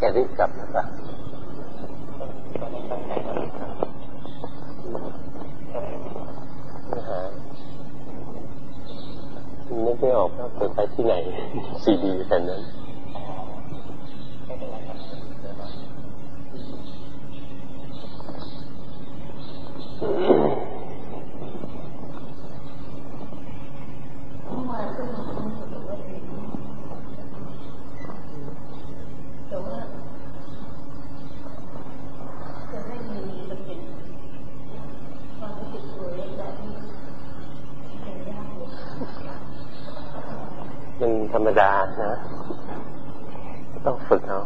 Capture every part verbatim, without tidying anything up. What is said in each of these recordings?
รีบกลับนะจ๊ะไม่หาไม่ได้ออกก็เปิดไปที่ไหนซีดีแผ่นนั้นมันธรรมดานะต้องฝึกเอา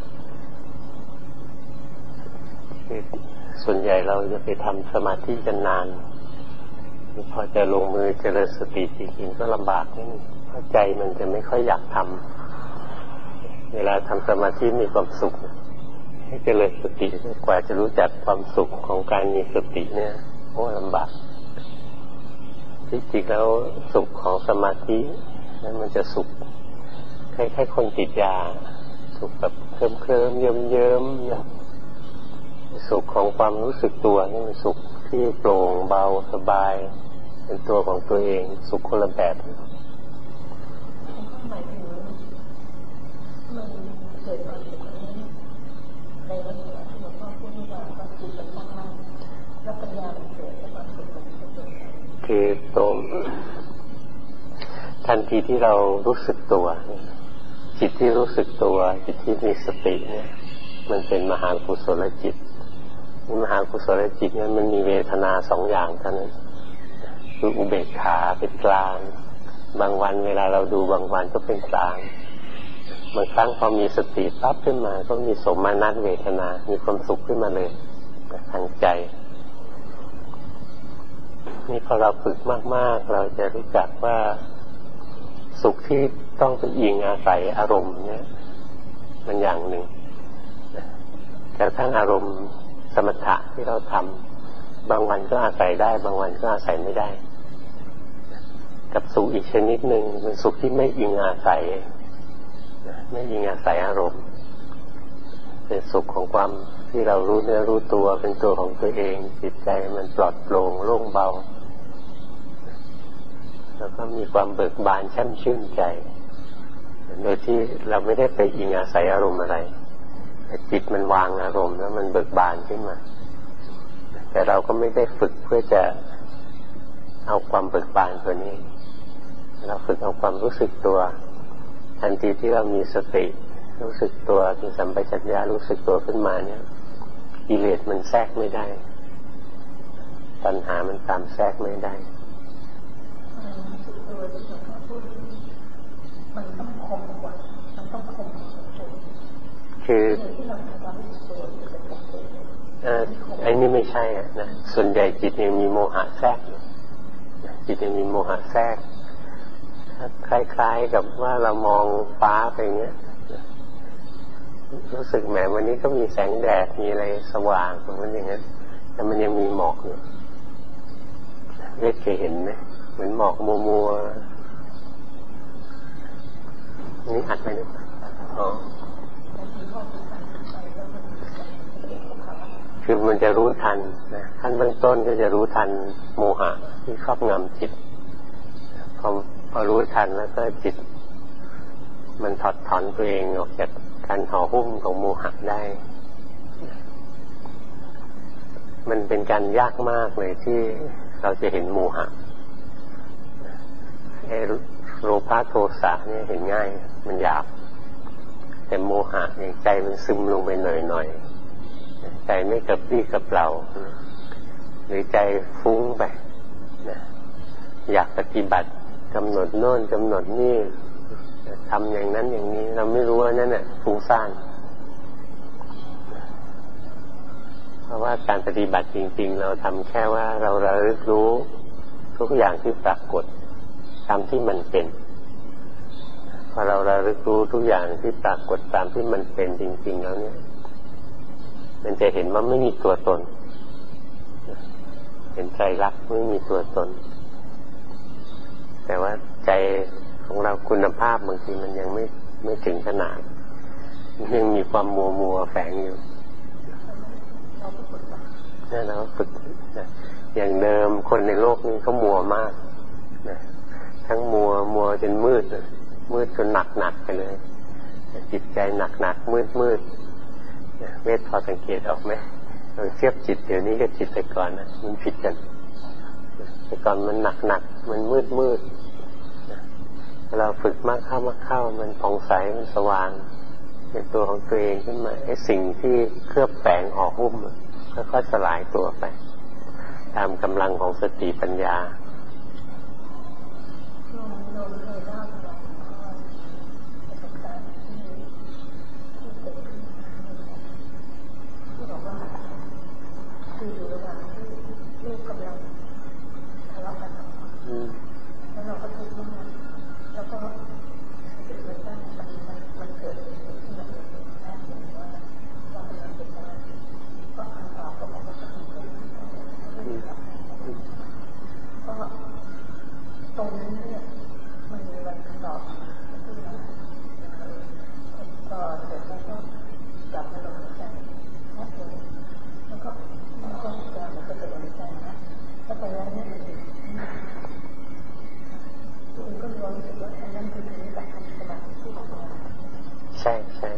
ส่วนใหญ่เราจะไปทำสมาธิกันนานพอจะลงมือเจริญสติจริงๆก็ลำบากนิดนึงเพราะใจมันจะไม่ค่อยอยากทำเวลาทำสมาธิมีความสุขให้เจริญสติกว่าจะรู้จักความสุขของการมีสติเนี่ยโอ้ลำบากที่จริงแล้วสุขของสมาธินั้นมันจะสุขคล้ายๆคนติดยาสุขแบบเคลิ้มเคลิ้มเยิ้มเยิ้มสุขของความรู้สึกตัวนี่มันสุขที่โปร่งเบาสบายเป็นตัวของตัวเองสุขคนละแบบหมายถึงมันเกิดความสุขนี้ในลักษณะที่หลวงพ่อพูดว่าความจิตมันตั้งมั่นแล้วปัญญามันเกิดแล้วความสุขมันเกิดคือตรงทันทีที่เรารู้สึกตัวจิตที่รู้สึกตัวจิตที่มีสติเนี่ยมันเป็นมหากุศลจิตมหากุศลจิตเนี่ยมันมีเวทนาสองอย่างเท่านั้นคืออุเบกขาเป็นกลางบางวันเวลาเราดูบางวันก็เป็นกลางบางครั้งพอมีสติปั๊บขึ้นมาก็มีสมนัตเวทนามีความสุขขึ้นมาเลยทางใจนี่พอเราฝึกมากๆเราจะรู้จักว่าสุขที่ต้องไปอิงอาศัยอารมณ์เนี่ยมันอย่างหนึ่งแต่ทั้งอารมณ์สมถะที่เราทำบางวันก็อาศัยได้บางวันก็อาศัยไม่ได้กับสุขอีกชนิดหนึ่งเป็นสุขที่ไม่อิงอาศัยไม่อิงอาศัยอารมณ์เป็นสุขของความที่เรารู้เนื้อรู้ตัวเป็นตัวของตัวเองจิตใจมันปลอดโปร่งโล่งเบาแล้วก็มีความเบิกบานแช่มชื่นใจโดยที่เราไม่ได้ไปอิงอาศัยอารมณ์อะไรแต่จิตมันวางอารมณ์แล้วมันเบิกบานขึ้นมาแต่เราก็ไม่ได้ฝึกเพื่อจะเอาความเบิกบานตัวนี้เราฝึกเอาความรู้สึกตัวทันทีที่เรามีสติรู้สึกตัวมีสัมปชัญญะรู้สึกตัวขึ้นมาเนี่ยกิเลสมันแทรกไม่ได้ตัณหามันตามแทรกไม่ได้มันต้องคมกว่ามันต้องคมคือเอ่อไอ้นี่ไม่ใช่อ่ะนะส่วนใหญ่จิตยังมีโมหะแทรกอยู่จิตยังมีโมหะแทรกคล้ายๆกับว่าเรามองฟ้าไปเนี้ยรู้สึกแหมวันนี้ก็มีแสงแดดมีอะไรสว่างมันอย่างนั้นแต่มันยังมีหมอกอยู่เล็กเคยเห็นไหมเหมือนหมอกมัวๆนี่อัดไหมเนี่ยอ๋อคือมันจะรู้ทันนะขั้นเบื้องต้นก็จะรู้ทันโมหะที่ครอบงำจิตพอพอรู้ทันแล้วก็จิตมันถอดถอนตัวเองออกจากการห่อหุ้มของโมหะได้มันเป็นการยากมากเลยที่เราจะเห็นโมหะไอ้โลภะโทสะเนี่ยเห็นง่ายมันหยาบแต่โมหะอย่างใจมันซึมลงไปหน่อยๆใจไม่กระปรี้กระเปร่าหรือใจฟุ้งไปนะอยากปฏิบัติกำหนดโน่นกำหนดนี่ทำอย่างนั้นอย่างนี้เราไม่รู้ว่านั่นน่ะฟุ้งซ่านเพราะว่าการปฏิบัติจริงๆเราทำแค่ว่าเราระลึกรู้ทุกอย่างที่ปรากฏตามที่มันเป็นพอเราระลึกรู้ทุกอย่างที่ปรากฏตามที่มันเป็นจริงๆแล้วเนี่ยมันจะเห็นว่าไม่มีตัวตนเห็นใจรักไม่มีตัวตนแต่ว่าใจของเราคุณภาพบางทีมันยังไม่ไม่ถึงขนาดยังมีความมัวมัวแฝงอยู่นั่นเราฝึกนะอย่างเดิมคนในโลกนี้เขามัวมากนะทั้งมัวมัวจนมืดมืดจนหนักหนักไปเลยจิตใจหนักหนักมืดมืดเวทพอสังเกตออกไหมเราเทียบจิตเดี๋ยวนี้กับจิตแต่ก่อนนะมันผิดกันแต่ก่อนมันหนักหนักมันมืดมืดเราฝึกมากเข้ามากเข้ามันผ่องใสมันสว่างเป็นตัวของตัวเองขึ้นมาไอ้สิ่งที่เคลือบแฝงห่อหุ้มค่อยๆสลายตัวไปตามกำลังของสติปัญญาแล้วเราก็ทุกข์มากแล้วก็รู้สึกว่ามันมันเกิดสิ่งที่มันแอบเห็นว่าเรากำลังเป็นอะไรก็อ่านต่อก็บอกว่าจะมีเรื่องที่ต้องก็ตรงนี้เนี่ยมันมีวันคำตอบที่เราก็เสร็จแล้วก็กลับมาลงใจแอบเลยแล้วก็มันก็จะมันก็จะลงใจนะแล้วตรงนั้นเนี่ยใช่ใช่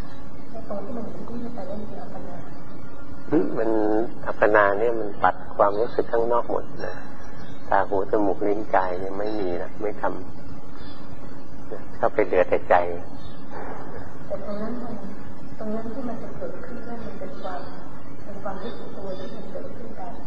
มันอัปปนาเนี่ยมันปัดความรู้สึกข้างนอกหมดนะตาหูจมูกลิ้นกายเนี่ยไม่มีนะไม่ทำเข้าไปเหลือแต่ใจแต่ตรงนั้นมันตรงนั้นที่มันจะเกิดขึ้นนั่นมันเป็นความเป็นความรู้สึกตัวที่มันเกิดขึ้นแบบ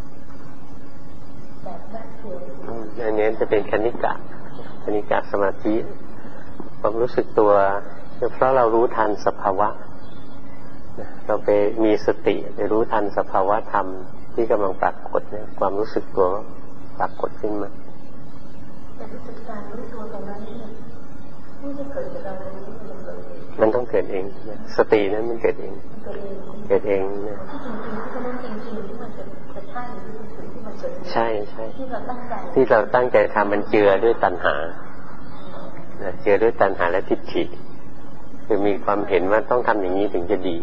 แบบแรกเดียวอันนี้จะเป็นคณิกะคณิกะสมาธิความรู้สึกตัวเพราะเรารู้ทันสภาวะเราไปมีสติไปรู้ทันสภาวะธรรมที่กำลังปรากฏเนี่ยความรู้สึกตัวปรากฏขึ้นมาแต่รู้สึกการรู้ตัวตรงนั้นเนี่ยไม่ได้เกิดจากเรารู้มันต้องเกิดเองสตินั้นมันเกิดเองเกิดเองนะใช่ใช่ที่เราตั้งใจทำมันเจือด้วยตัณหาเจือด้วยตัณหาและทิฏฐิคือมีความเห็นว่าต้องทำอย่างนี้ถึงจะดี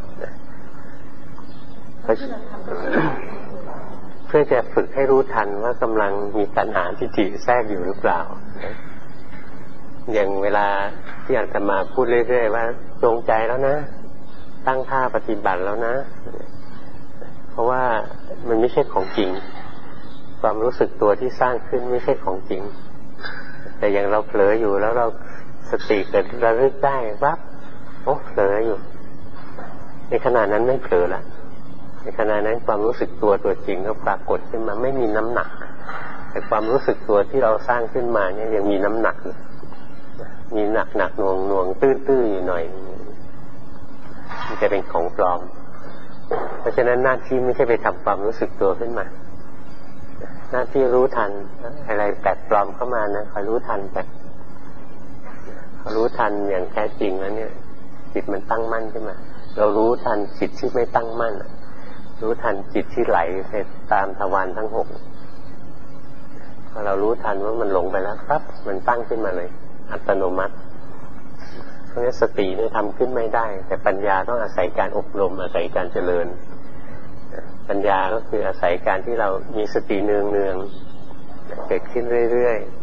เพื่อจะฝึกให้รู้ทันว่ากำลังมีตัณหาทิฏฐิแทรกอยู่หรือเปล่าอย่างเวลาที่อาตมาพูดเรื่อยๆว่าจงใจแล้วนะตั้งท่าปฏิบัติแล้วนะเพราะว่ามันไม่ใช่ของจริงความรู้สึกตัวที่สร้างขึ้นไม่ใช่ของจริงแต่อย่างเราเผลออยู่แล้วเราสติเกิดระลึกได้ปั๊บโอ้เผลออยู่ในขณะนั้นไม่เผลอละในขณะนั้นความรู้สึกตัวตัวจริงก็ปรากฏขึ้นมาไม่มีน้ำหนักแต่ความรู้สึกตัวที่เราสร้างขึ้นมาเนี่ยยังมีน้ำหนักมีหนักหนักหน่วงหน่วงตื้อตื้ออยู่หน่อยมันจะเป็นของปลอมเพราะฉะนั้นหน้าที่ไม่ใช่ไปทำความรู้สึกตัวขึ้นมาหน้าที่รู้ทันอะไรแปลกปลอมเข้ามานะคอยรู้ทันไปรู้ทันอย่างแท้จริงแล้วเนี่ยจิตมันตั้งมั่นขึ้นมาเรารู้ทันจิตที่ไม่ตั้งมั่นรู้ทันจิตที่ไหลไปตามทวารทั้งหกพอเรารู้ทันว่ามันหลงไปแล้วครับมันตั้งขึ้นมาเลยอัตโนมัติเพราะงั้นสติเนี่ยทำขึ้นไม่ได้แต่ปัญญาต้องอาศัยการอบรมอาศัยการเจริญปัญญาก็คืออาศัยการที่เรามีสติเนืองเนืองเกิดขึ้นเรื่อยๆ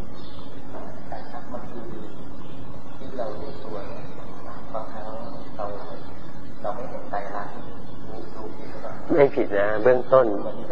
ที่เรารู้ตัวบางครั้งเราเราไม่เห็นใจรักไม่ผิดนะเบื้องต้น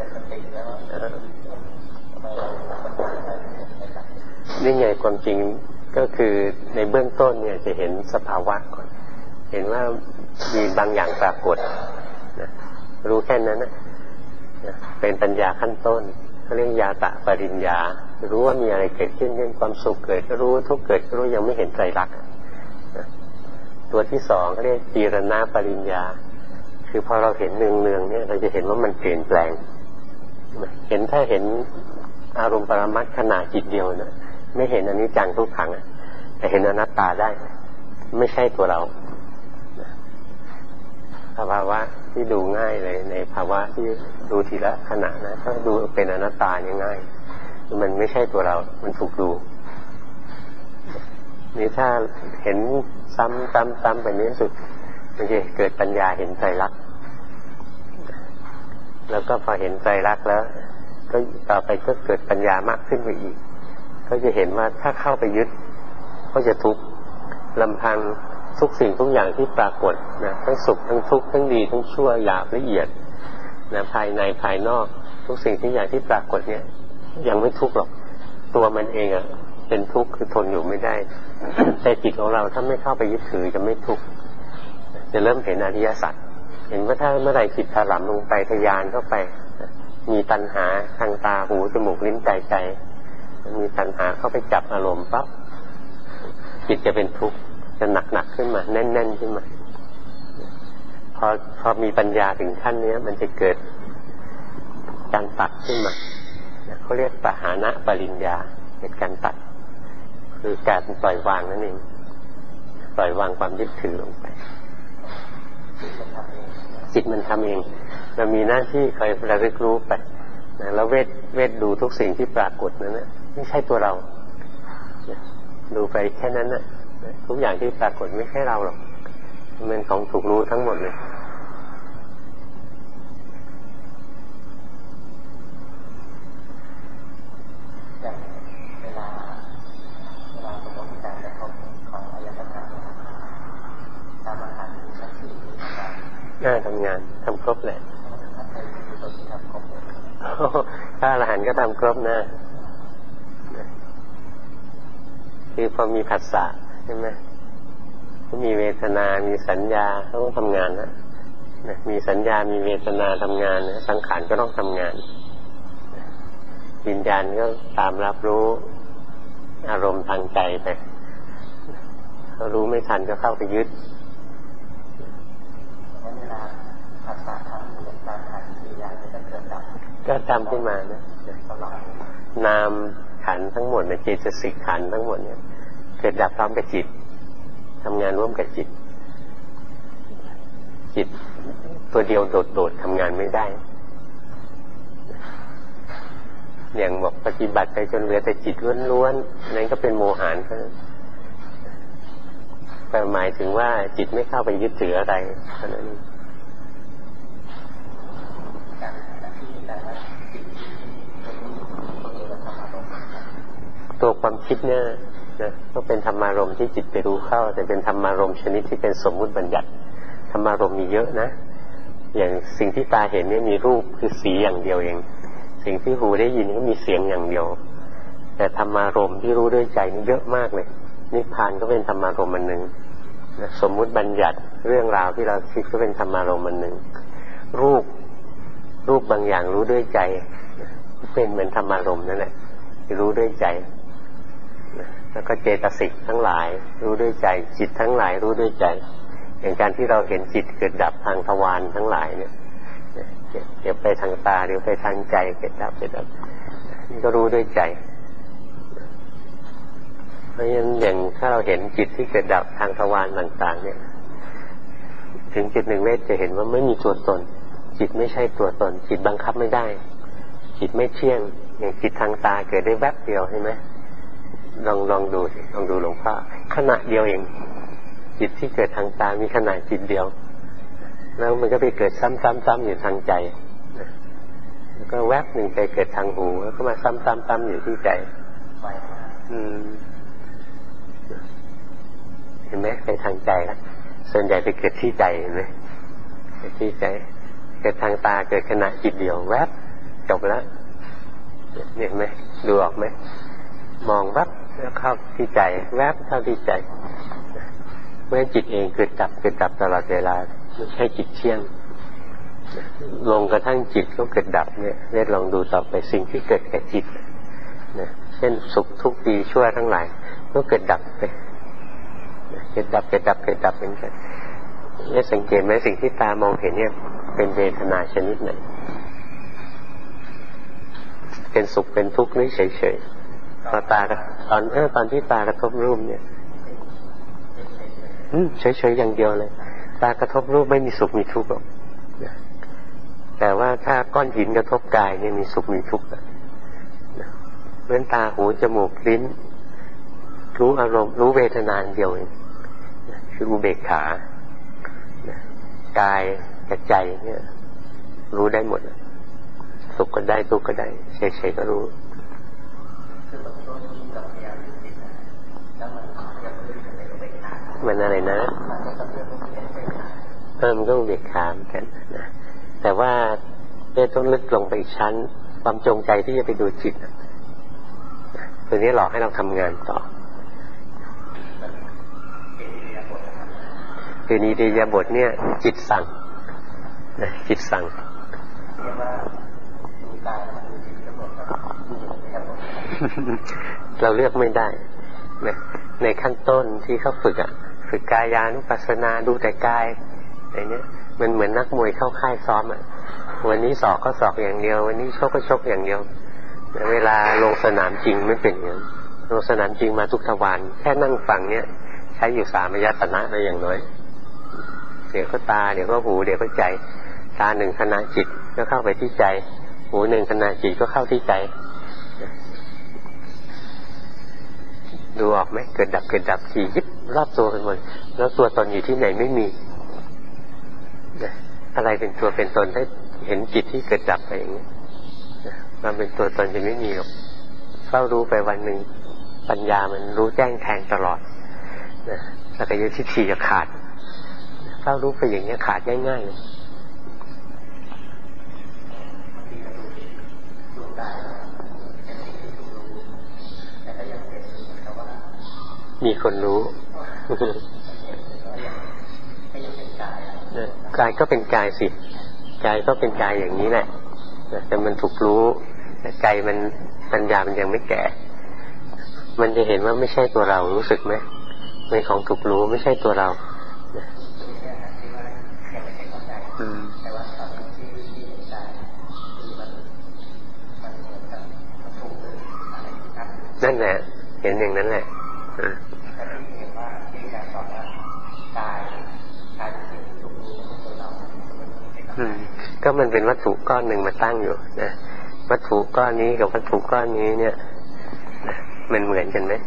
นี่ไงความจริงก็คือในเบื้องต้นเนี่ยจะเห็นสภาวะก่อนเห็นว่ามีบางอย่างปรากฏนะรู้แค่นั้นนะเป็นปัญญาขั้นต้นเขาเรียกญาตะปริญญารู้ว่ามีอะไรเกิดขึ้นเช่นความสุขเกิดก็รู้ทุกข์เกิดก็รู้ยังไม่เห็นไตรลักษณ์ตัวที่สองเขาเรียกจีรณะปริญญาคือพอเราเห็นเนืองๆเนี่ยเราจะเห็นว่ามันเปลี่ยนแปลงเห็นถ้าเห็นอารมณ์ปรมัตถ์ขณะจิตเดียวนะไม่เห็นอนิจจังทุกขังแต่เห็นอนัตตาได้ไม่ใช่ตัวเราภาวะที่ดูง่ายเลยในภาวะที่ดูทีละขณะนะถ้าดูเป็นอนัตตาเนี่ยง่ายมันไม่ใช่ตัวเรามันถูกดูนี่ถ้าเห็นซ้ำซ้ำซ้ำไปนี้สุดมันจะเกิดปัญญาเห็นไตรลักษณ์แล้วก็พอเห็นไตรลักษณ์แล้วก็ต่อไปก็เกิดปัญญามากขึ้นไปอีกก็จะเห็นว่าถ้าเข้าไปยึดก็จะทุกข์ลำพังทุกสิ่งทุกอย่างที่ปรากฏนะทั้งสุขทั้งทุกข์ทั้งดีทั้งชั่วหยาบละเอียดนะภายในภายนอกทุกสิ่งทุกอย่างที่ปรากฏเนี่ยยังไม่ทุกข์หรอกตัวมันเองอ่ะเป็นทุกข์คือทนอยู่ไม่ได้ แต่จิตของเราถ้าไม่เข้าไปยึดถือจะไม่ทุกข์จะเริ่มเห็นอริยสัจเห็นว่าถ้าเมื่อไหร่จิตถลำลงไปทะยานเข้าไปมีตัณหาทางตาหูจมูกลิ้นกายใจมีตัณหาเข้าไปจับอารมณ์ปั๊บจิตจะเป็นทุกข์จะหนักๆขึ้นมาแน่นๆขึ้นมาพอพอมีปัญญาถึงขั้นนี้มันจะเกิดการตัดขึ้นมาเขาเรียกปหานะปริญญาเกิดการตัดคือการปล่อยวางนั่นเองปล่อยวางความยึดถือลงไปจิตมันทำเองเรามีหน้าที่คอยระลึกรู้ไปนะแล้วเวทเวทดูทุกสิ่งที่ปรากฏนั้นนะไม่ใช่ตัวเราดูไปแค่นั้นนะทุกอย่างที่ปรากฏไม่ใช่เราหรอกมันเป็นของถูกรู้ทั้งหมดเลยเวลาเวลาสมมติการกระทบของอายตนะตามอาหารมีสักสี่น่าทำงานทำครบแหละถ้าอรหันต์ก็ทำครบนะคือพอมีผัสสะใช่ไหมก็มีเวทนามีสัญญาต้องทำงานนะมีสัญญามีเวทนาทำงานนะสังขารก็ต้องทำงานวิญญาณก็ตามรับรู้อารมณ์ทางใจไปเขารู้ไม่ทันก็เข้าไปยึดเวลาผัสสะทำเหตุการณ์ขันธ์วิญญาณจะเกิดดับก็จำขึ้นมานะนามขันธ์ทั้งหมดในเจตสิกขันธ์ทั้งหมดเนี่ยเกิดดับพร้อมกับจิตทำงานร่วมกับจิตจิตตัวเดียวโดดๆทำงานไม่ได้อย่างบอกปฏิบัติไปจนเหลือแต่จิตล้วนๆนั่นก็เป็นโมหะเท่านั้นแต่หมายถึงว่าจิตไม่เข้าไปยึดถืออะไรเท่านั้นตัวความคิดเนี่ยนะก็เป็นธรรมารมณ์ที่จิตไปรู้เข้าแต่เป็นธรรมารมณ์ชนิดที่เป็นสมมุติบัญญัติธรรมารมณ์มีเยอะนะอย่างสิ่งที่ตาเห็นเนี่ยมีรูปคือสีอย่างเดียวเองสิ่งที่หูได้ยินก็มีเสียงอย่างเดียวแต่ธรรมารมณ์ที่รู้ด้วยใจนี่เยอะมากเลยนิพพานก็เป็นธรรมารมณ์อันหนึ่งนะสมมุติบัญญัติเรื่องราวที่เราคิดก็เป็นธรรมารมณ์อันหนึ่งรูปรูปบางอย่างรู้ด้วยใจเป็นเหมือนธรรมารมณ์นั่นแหละรู้ด้วยใจแล้วก็เจตสิกทั้งหลายรู้ด้วยใจจิตทั้งหลายรู้ด้วยใจอย่างการที่เราเห็นจิตเกิดดับทางทวารทั้งหลายเนี่ยเดี๋ยวไปทางตาเดี๋ยวไปทางใจเกิดดับเกิดดับนี่ก็รู้ด้วยใจเพราะฉะนั้นอย่างถ้าเราเห็นจิตที่เกิดดับทางทวารต่างๆเนี่ยถึงจุดหนึ่งเวทจะเห็นว่าไม่มีตัวตนจิตไม่ใช่ตัวตนจิตบังคับไม่ได้จิตไม่เที่ยงอย่างจิตทางตาเกิดได้แวบเดียวใช่ไหมลองลองดูลองดูหลวงพ่อขณะเดียวเองจิตที่เกิดทางตามีขณะจิตเดียวแล้วมันก็ไปเกิดซ้ำๆๆอยู่ทางใจแล้วก็แวบหนึ่งไปเกิดทางหูแล้วก็มาซ้ำๆๆอยู่ที่ใจอืมเห็นไหมไปทางใจแล้วส่วนใหญ่ไปเกิดที่ใจเห็นไหมเกิดที่ใจเกิดทางตาเกิดขณะจิตเดียวแวบจบแล้วเห็นไหมดูออกไหมมองแวบแล้วเข้าที่ใจแวบเข้าที่ใจเมื่อจิตเองเกิดดับเกิดดับตลอดเวลาไม่ใช่จิตเที่ยงลงกระทั่งจิตก็เกิดดับเนี่ยเรียกลองดูต่อไปสิ่งที่เกิดแก่จิตนะเช่นสุขทุกข์ดีชั่วทั้งหลายก็เกิดดับไปเกิดดับเกิดดับเกิดดับเป็นกันได้สังเกตไหมสิ่งที่ตามองเห็นเนี่ยเป็นเวทนาชนิดไหนเป็นสุขเป็นทุกข์นี่เฉยๆพอตาตอนเออตอนที่ตากระทบรูปเนี่ยเฉยๆอย่างเดียวเลยตากระทบรูปไม่มีสุขมีทุกข์หรอกแต่ว่าถ้าก้อนหินกระทบกายเนี่ยมีสุขมีทุกข์เหมือนตาหูจมูกลิ้นรู้อารมณ์รู้เวทนาเดียวเองคืออุเบกขากายกับใจเนี่ยรู้ได้หมดสุขก็ได้ทุกข์ก็ได้เฉยๆก็รู้มันอะไรนะเออมันก็เบียดขามกันนะแต่ว่าเอ๊ะต้องลึกลงไปอีกชั้นความจงใจที่จะไปดูจิตตัวนี้หลอกให้เราทำงานต่อคือนิริยาบทเนี่ยจิตสั่งนะจิตสั่งเราเลือกไม่ได้นะในขั้นต้นที่เขาฝึกอ่ะฝึกกายานุปัสสนาดูแต่กายอะไรเนี้ยมันเหมือนนักมวยเข้าค่ายซ้อมอ่ะวันนี้ศอกก็ศอกอย่างเดียววันนี้ชกก็ชกอย่างเดียวเวลาลงสนามจริงไม่เป็นอย่างนั้นลงสนามจริงมาทุกทวารแค่นั่งฟังเนี้ยใช้อยู่สามอายตนะได้อย่างน้อยเดี๋ยวก็ตาเดี๋ยวก็หูเดี๋ยวก็ใจตาหนึ่งขณะจิตก็เข้าไปที่ใจหูหนึ่งขณะจิตก็เข้าที่ใจดูออกไหมเกิดดับเกิดดับขี่ยิบรอบตัวกันหมดแล้วตัวตนอยู่ที่ไหนไม่มีอะไรเป็นตัวเป็นตนได้เห็นจิตที่เกิดดับไปอย่างนี้มันเป็นตัวตนจะไม่มีหรอกเฝ้ารู้ไปวันหนึ่งปัญญามันรู้แจ้งแทงตลอดนะสักกายทิฏฐิจะขาดเฝ้ารู้ไปอย่างนี้ขาดง่ายๆเลยมีคนรู้กายก็เป็นกายสิกายก็เป็นกายอย่างนี้แหละแต่มันถูกรู้แต่ใจมันปัญญามันยังไม่แก่มันจะเห็นว่าไม่ใช่ตัวเรารู้สึกไหมเป็นของถูกรู้ไม่ใช่ตัวเรานั่นแหละเห็นอย่างนั้นแหละก็มันเป็นวัตถุก้อนหนึ่งมาตั้งอยู่นะวัตถุก้อนนี้กับวัตถุก้อนนี้เนี่ยมันเหมือนกันไหม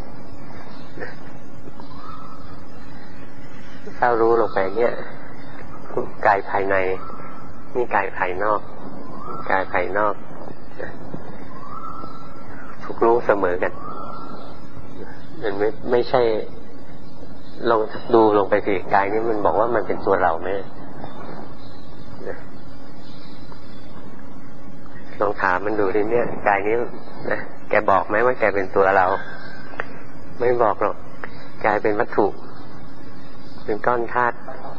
ถ้ารู้ลงไปเนี่ยกายภายในนี่กายภายนอกกายภายนอกถูกรู้เสมอกันมันไม่ไม่ใช่ลองดูลงไปสิกายนี้มันบอกว่ามันเป็นตัวเราไหมลองถามมันดูดิเนี่ยกายนี้นะแกบอกไหมว่าแกเป็นตัวเราไม่บอกหรอกกายเป็นวัตถุเป็นก้อนธาตุ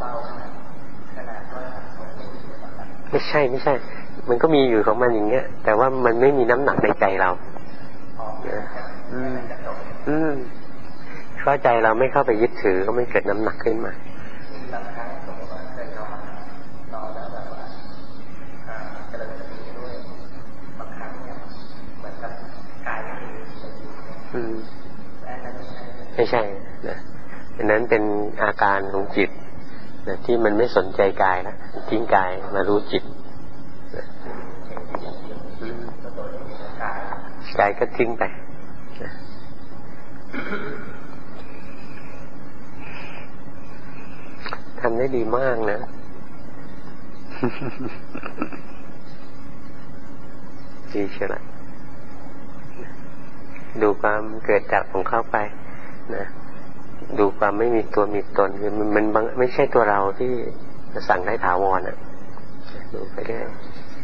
ไม่ใช่ไม่ใช่มันก็มีอยู่ของมันอย่างเงี้ยแต่ว่ามันไม่มีน้ำหนักในใจเราอืมอืมเพราะใจเราไม่เข้าไปยึดถือก็ไม่เกิดน้ำหนักขึ้นมาไม่ใช่นะอันนั้นเป็นอาการของจิตนะที่มันไม่สนใจกายแล้วทิ้งกายมารู้จิตนะกายก็ทิ้งไปนะทำได้ดีมากนะดีใช่ไหมดูความเกิดดับของเข้าไปนะดูความไม่มีตัวมีตนคือมันมันไม่ใช่ตัวเราที่จะสั่งได้ถาวรอ่ะดูไปเรื่อย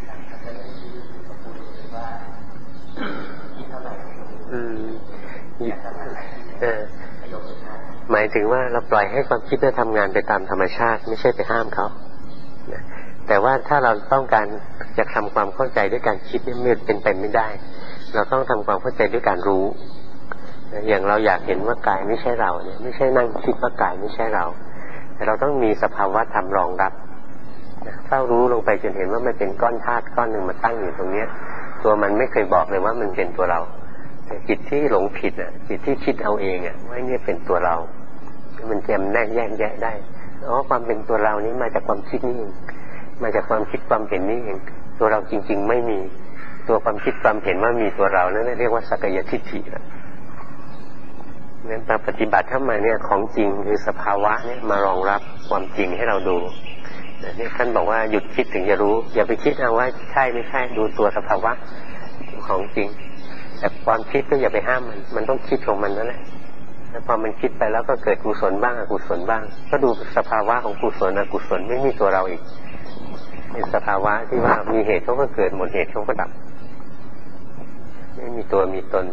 อืมเออหมายถึงว่าเราปล่อยให้ความคิดได้ทำงานไปตามธรรมชาติไม่ใช่ไปห้ามเขานะแต่ว่าถ้าเราต้องการจะทำความเข้าใจด้วยการคิดนี่มันเป็นไปไม่ได้เราต้องทำความเข้าใจด้วยการรู้อย่างเราอยากเห็นว่ากายไม่ใช่เราเนี่ยไม่ใช่นั่งคิดว่ากายไม่ใช่เราแต่เราต้องมีสภาวะธรรมรองรับเฝ้ารู้ลงไปจนเห็นว่ามันเป็นก้อนธาตุก้อนหนึ่งมาตั้งอยู่ตรงนี้ตัวมันไม่เคยบอกเลยว่ามันเป็นตัวเราแต่จิตที่หลงผิดอ่ะจิตที่คิดเอาเองอ่ะว่านี่เป็นตัวเรามันแจมแนกแยกแยะได้อ๋อความเป็นตัวเรานี้มาจากความคิดนี่เองมาจากความคิดความเห็นนี่เองตัวเราจริงๆไม่มีตัวความคิดความเห็นว่ามีตัวเรานั่นเรียกว่าสักกายทิฏฐินะนั้นมาปฏิบัติเข้ามาเนี่ยของจริงคือสภาวะเนี่ยมารองรับความจริงให้เราดูนี่ท่านบอกว่าหยุดคิดถึงจะรู้อย่าไปคิดเอาว่าใช่ไม่ใช่ดูตัวสภาวะของจริงแต่ความคิดก็อย่าไปห้ามมันมันต้องคิดของมันนั่นแหละแล้วพอมันคิดไปแล้วก็เกิดกุศลบ้างอกุศลบ้างก็ดูสภาวะของกุศลอกุศลไม่มีตัวเราอีกเป็นสภาวะที่ว่ามีเหตุเขาก็เกิดหมดเหตุเขาก็ดับไม่มีตัวมีตน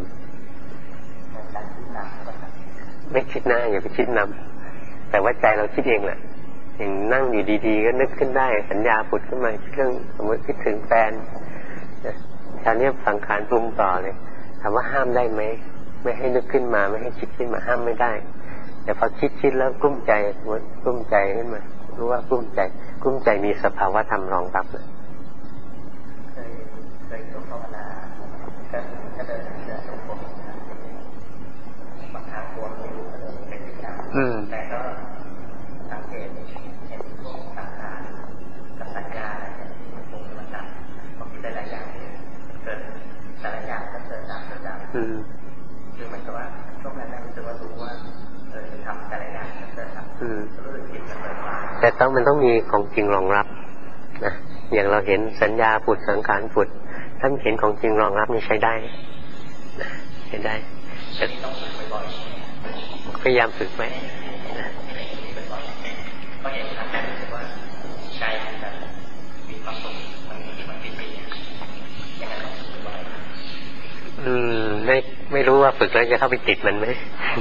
ไม่คิดหน้าอย่าไปคิดนำแต่ว่าใจเราคิดเองแหละอย่างนั่งอยู่ดีๆก็นึกขึ้นได้สัญญาผุดขึ้นมาเรื่องสมมติคิดถึงแฟนคราวนี้สังขารปรุงต่อเลยถามว่าห้ามได้ไหมไม่ให้นึกขึ้นมาไม่ให้คิดขึ้นมาห้ามไม่ได้แต่พอคิดคิดแล้วกลุ้มใจกลุ้มใจขึ้นมารู้ว่ากลุ้มใจกลุ้มใจมีสภาวะธรรมรองรับเลยเคยเคยยกภาวนาก็ก็เดินเดินตรงผมบางครั้งตัวไม่รู้ก็เดินเป็นกิจกรรมแต่ก็สังเกตเห็นพวกสังขารกับสัญญาเนี่ยมันคงมันดับพอคิดได้หลายอย่างเกิดแต่ละอย่างก็เกิดดับเกิดดับคือเหมือนกับว่าช่วงนั้นรู้สึกว่ารู้ว่าเออทำแต่ละอย่างก็เกิดดับรู้สึกผิดมันเลยแต่ต้องมันต้องมีของจริงรองรับนะอย่างเราเห็นสัญญาผุดสังขารผุดถ้าเห็นของจริงรองรับนี่ใช้ได้นะใช้ได้แต่พยายามฝึกไหมนะก็เห็นทางนั้นรู้สึกว่าใจมันมีความสุขมันมันเป็นไปอย่างนั้นต้องฝึกไว้อืมไม่ไม่รู้ว่าฝึกแล้วจะเข้าไปติดมันไหม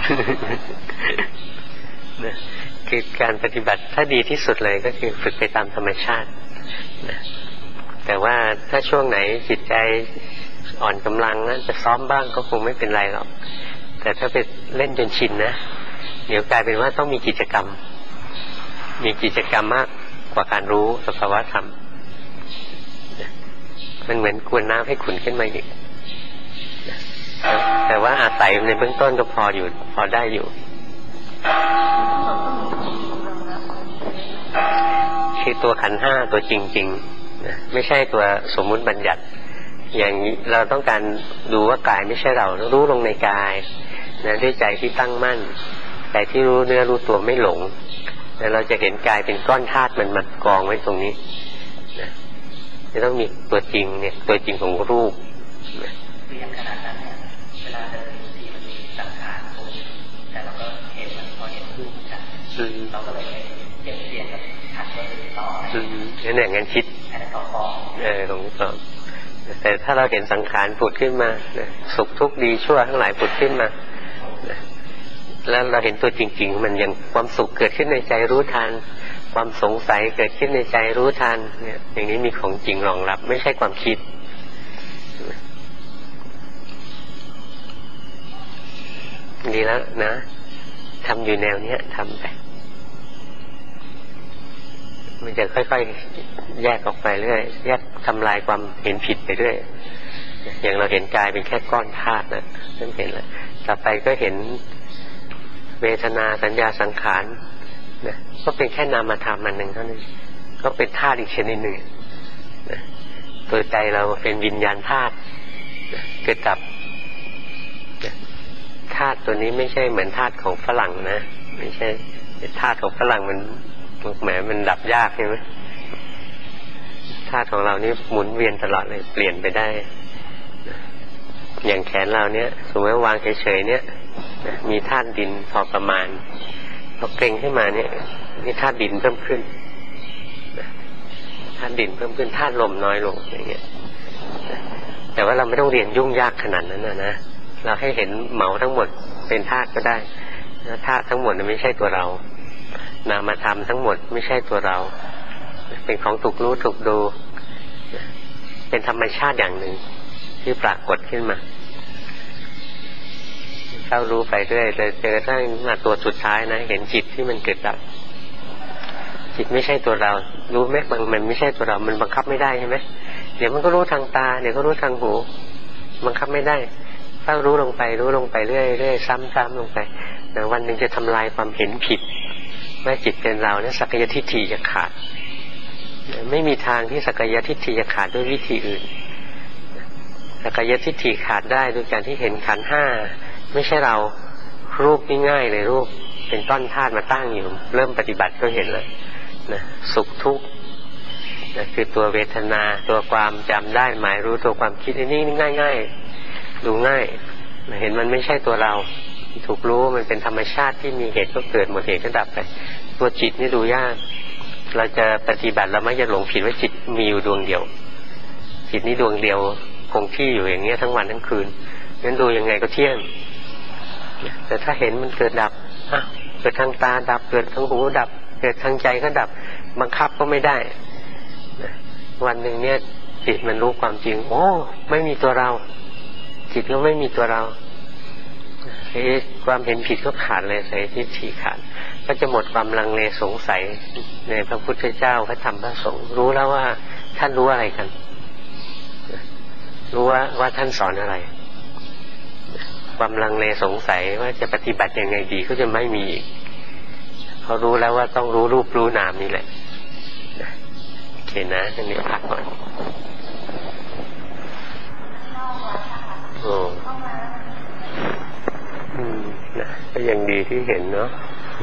นะคือการปฏิบัติถ้าดีที่สุดเลยก็คือฝึกไปตามธรรมชาตินะแต่ว่าถ้าช่วงไหนจิตใจอ่อนกำลังนะจะซ้อมบ้างก็คงไม่เป็นไรหรอกแต่ถ้าไปเล่นจนชินนะเดี๋ยวกลายเป็นว่าต้องมีกิจกรรมมีกิจกรรมมากกว่าการรู้สภาวะธรรมมันเหมือนกวนน้ำให้ขุ่นขึ้นมาอีกแต่ว่าอาศัยในเบื้องต้นก็พออยู่พอได้อยู่คือตัวขันธ์ห้าตัวจริงๆนะไม่ใช่ตัวสมมุติบัญญัติอย่างนี้เราต้องการดูว่ากายไม่ใช่เรารู้ลงในกายนะด้วยใจที่ตั้งมั่นใจที่รู้เนื้อรู้ตัวไม่หลงแล้วเราจะเห็นกายเป็นก้อนธาตุมันมัดกองไว้ตรงนี้นะจะต้องมีตัวจริงเนี่ยตัวจริงของรูปนะขนาดนั้นเนี่ยเวลาเดินทีมันมีสังขารปรุงแต่เราก็เห็นมันพอเห็นรูปกันเราก็เลยเปลี่ยนเปลี่ยนกับขัดตัวอื่นต่อนั่นอย่างนั้นคิดเออของต่อแต่ถ้าเราเห็นสังขารผุดขึ้นมาสุขทุกข์ดีชั่วทั้งหลายผุดขึ้นมาแล้วเราเห็นตัวจริงๆมันยังความสุขเกิดขึ้นในใจรู้ทันความสงสัยเกิดขึ้นในใจรู้ทันเนี่ยอย่างนี้มีของจริงรองรับไม่ใช่ความคิดดีแล้วนะทำอยู่แนวเนี้ยทำไปมันจะค่อยๆแยกออกไปเรื่อยแยกทำลายความเห็นผิดไปเรื่อยอย่างเราเห็นกายเป็นแค่ก้อนธาตุนะนั่นเห็นแล้วต่อไปก็เห็นเวทนาสัญญาสังขารนะก็เป็นแค่นามธรรมอันหนึ่งเท่านั้นก็เป็นธาตุอีกชนิดหนึ่งนะตัวใจเราเป็นวิญญาณธาตุเกิดดับธาตุตัวนี้ไม่ใช่เหมือนธาตุของฝรั่งนะไม่ใช่ธาตุของฝรั่งมันแหมมันดับยากใช่ไหมธาตุของเรานี่หมุนเวียนตลอดเลยเปลี่ยนไปได้อย่างแขนเราเนี่ยสมมติว่าวางเฉยๆเนี่ยมีธาตุดินพอประมาณพอเกร็งขึ้นมาเนี่ยนี่ธาตุดินเพิ่มขึ้นธาตุดินเพิ่มขึ้นธาตุลมน้อยลงอย่างเงี้ยแต่ว่าเราไม่ต้องเรียนยุ่งยากขนาดนั้นนะนะเราให้เห็นเหมาทั้งหมดเป็นธาตุก็ได้แล้วธาตุทั้งหมดไม่ใช่ตัวเรานามธรรมทั้งหมดไม่ใช่ตัวเราเป็นของถูกรู้ถูกดูเป็นธรรมชาติอย่างหนึ่งที่ปรากฏขึ้นมาเข้ารู้ไปเรื่อยเลยเจอทั้งมาตัวสุดท้ายนะเห็นจิตที่มันเกิดดับจิตไม่ใช่ตัวเรารู้ไหมมันมันไม่ใช่ตัวเรามันบังคับไม่ได้ใช่ไหมเดี๋ยวมันก็รู้ทางตาเดี๋ยวก็รู้ทางหูบังคับไม่ได้เข้ารู้ลงไปรู้ลงไปเรื่อยเรื่อยซ้ำๆลงไปแต่วันหนึ่งจะทำลายความเห็นผิดว่าจิตเป็นเราเนี่ยสักยทิฏฐิจะขาดไม่มีทางที่สักยทิฏฐิจะขาดด้วยวิธีอื่นสักยทิฏฐิขาดได้โดยการที่เห็นขันธ์ห้าไม่ใช่เรารูปง่ายๆเลยรูปเป็นต้นธาตุมาตั้งอยู่เริ่มปฏิบัติก็เห็นเลยนะสุขทุกข์นะคือตัวเวทนาตัวความจำได้หมายรู้ตัวความคิดอันนี้ง่ายๆดูง่ายนะเห็นมันไม่ใช่ตัวเราถูกรู้มันเป็นธรรมชาติที่มีเหตุก็เกิดหมดเหตุก็ดับไปตัวจิตนี่ดูยากเราจะปฏิบัติเราไม่จะหลงผิดว่าจิตมีอยู่ดวงเดียวจิตนี้ดวงเดียวคงที่อยู่อย่างเงี้ยทั้งวันทั้งคืนงั้นดูยังไงก็เที่ยงแต่ถ้าเห็นมันเกิดดับอ่ะเกิดทางตาดับเกิดทางหูดับเกิดทางใจก็ดับบังคับก็ไม่ได้วันหนึ่งเนี่ยจิตมันรู้ความจริงโอ้ไม่มีตัวเราจิตก็ไม่มีตัวเราความเห็นผิดก็ขาดเลยใส่ทิฏฐิขาดก็จะหมดความลังเลสงสัยในพระพุทธเจ้าพระธรรมพระสงฆ์รู้แล้วว่าท่านรู้อะไรกันรู้ว่าว่าท่านสอนอะไรความลังเลสงสัยว่าจะปฏิบัติยังไงดีก็จะไม่มีอีกเขารู้แล้วว่าต้องรู้รูปรู้นามนี่แหละโอเคนะตรงนี้พักก่อนโอ้อืมนะก็ยังดีที่เห็นเนาะ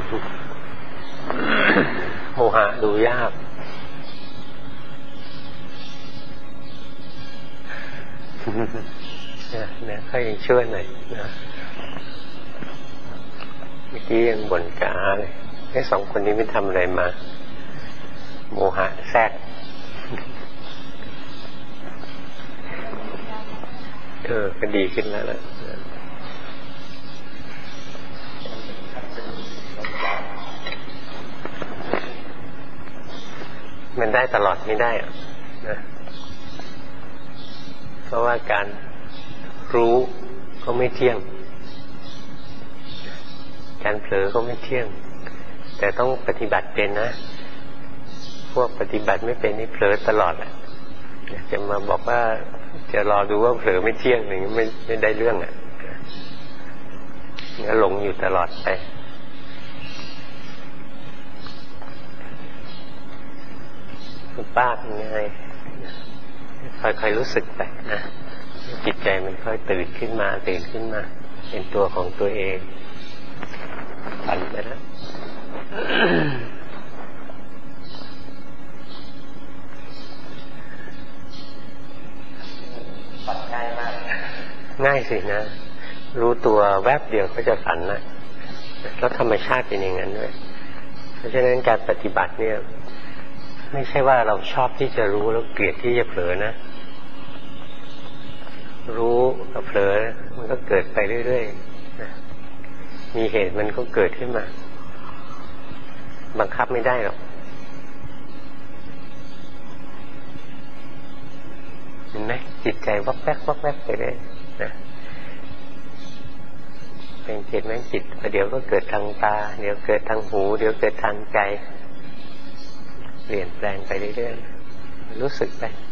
โมหะดูยากนะนะค่อยช่วยหน่อยนะเมื่อกี้ยังบ่นกาเลยไอ้สองคนนี้ไม่ทำอะไรมาโมหะแทรกเออก็ดีขึ้นแล้วล่ะมันได้ตลอดไม่ได้อะนะเพราะว่าการรู้ก็ไม่เที่ยงการเผลอก็ไม่เที่ยงแต่ต้องปฏิบัติเป็นนะพวกปฏิบัติไม่เป็นนี่เผลอตลอดแหละจะมาบอกว่าจะรอดูว่าเผลอไม่เที่ยงอย่างนี้ไม่ไม่ได้เรื่องอ่ะงั้นหลงอยู่ตลอดไปคุณป้าเป็นไงค่อยๆรู้สึกไปนะจิตใจมันค่อยตื่นขึ้นมาตื่นขึ้นมาเป็นตัวของตัวเองฝันไปแล้วฝันง่ายมากง่ายสินะรู้ตัวแวบเดียวก็จะฝันนะแล้วธรรมชาติเป็นอย่างนั้นด้วยเพราะฉะนั้นการปฏิบัติเนี่ยไม่ใช่ว่าเราชอบที่จะรู้แล้วเกลียดที่จะเผลอนะรู้กับเผลอมันก็เกิดไปเรื่อยๆนะมีเหตุมันก็เกิดขึ้นมาบังคับไม่ได้หรอกเห็นไหมจิตใจวักแวกวักแวกไปเลยนะเป็นจิตไหมจิตเดี๋ยวก็เกิดทางตาเดี๋ยวเกิดทางหูเดี๋ยวเกิดทางใจเปลี่ยนแปลงไปเรื่อยๆรู้สึกไป